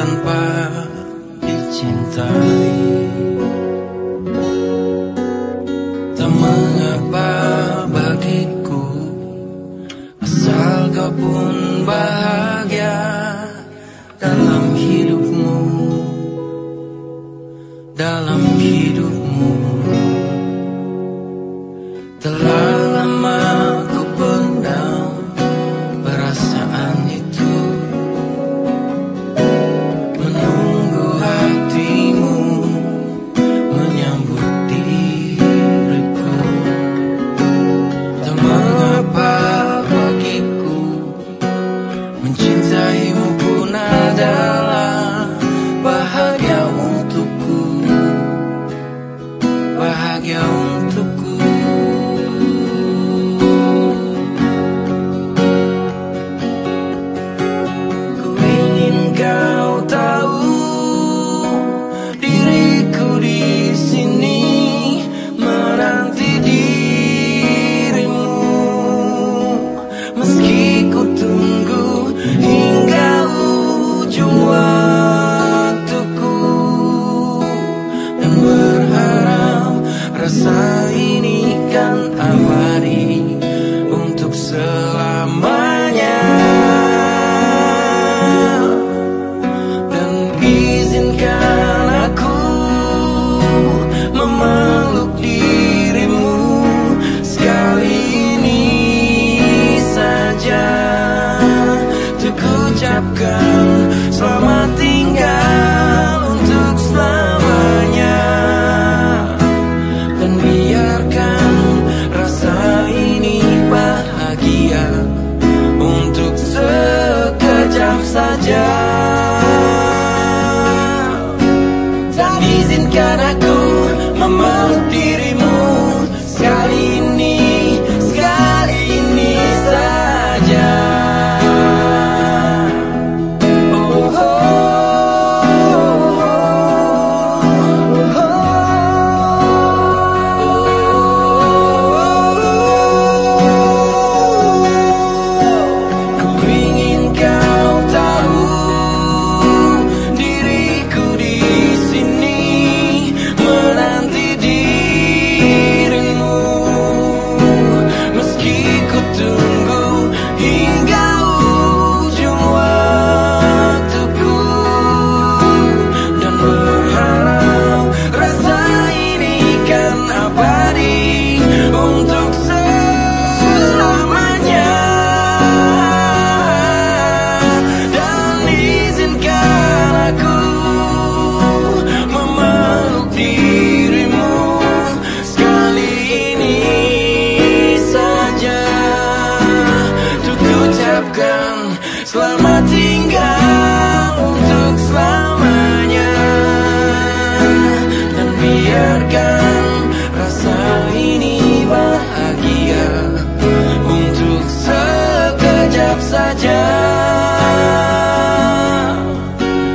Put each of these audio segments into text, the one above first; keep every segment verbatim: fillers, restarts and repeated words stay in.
tanpa dicintai. Tak mengapa bagiku, asal kau pun bahagia dalam hidupmu, dalam hidupmu. Telah lama ku pendam perasaan itu, menunggu hatimu menyambut diriku. Tak mengapa bagiku, mencintaimu pun adalah bahagia untukku, bahagia untukku. Ku ingin kau tahu, diriku di sini menanti dirimu, meski ku tunggu hingga ujung waktuku, dan berharap rasa ini kan abadi untuk selamanya. Dan izinkan aku memeluk dirimu sekali ini saja, untuk ucapkan selamat tinggal untuk selamanya. Dan biarkan rasa ini bahagia untuk sekejap saja. Dan izinkan aku memeluk dirimu sekali ini, sekali ini saja. Oh, oh, oh, oh. Ku ingin kau tahu, diriku di sini menanti dirimu, meski ku tunggu hingga ujung waktuku, dan berharap rasa ini kan abadi untuk selamanya. Dan izinkan aku memeluk dirimu sekali ini saja, untuk ucapkan selamat tinggal untuk selamanya. Dan biarkan rasa ini bahagia untuk sekejap saja,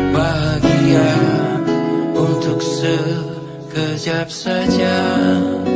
bahagia untuk sekejap saja.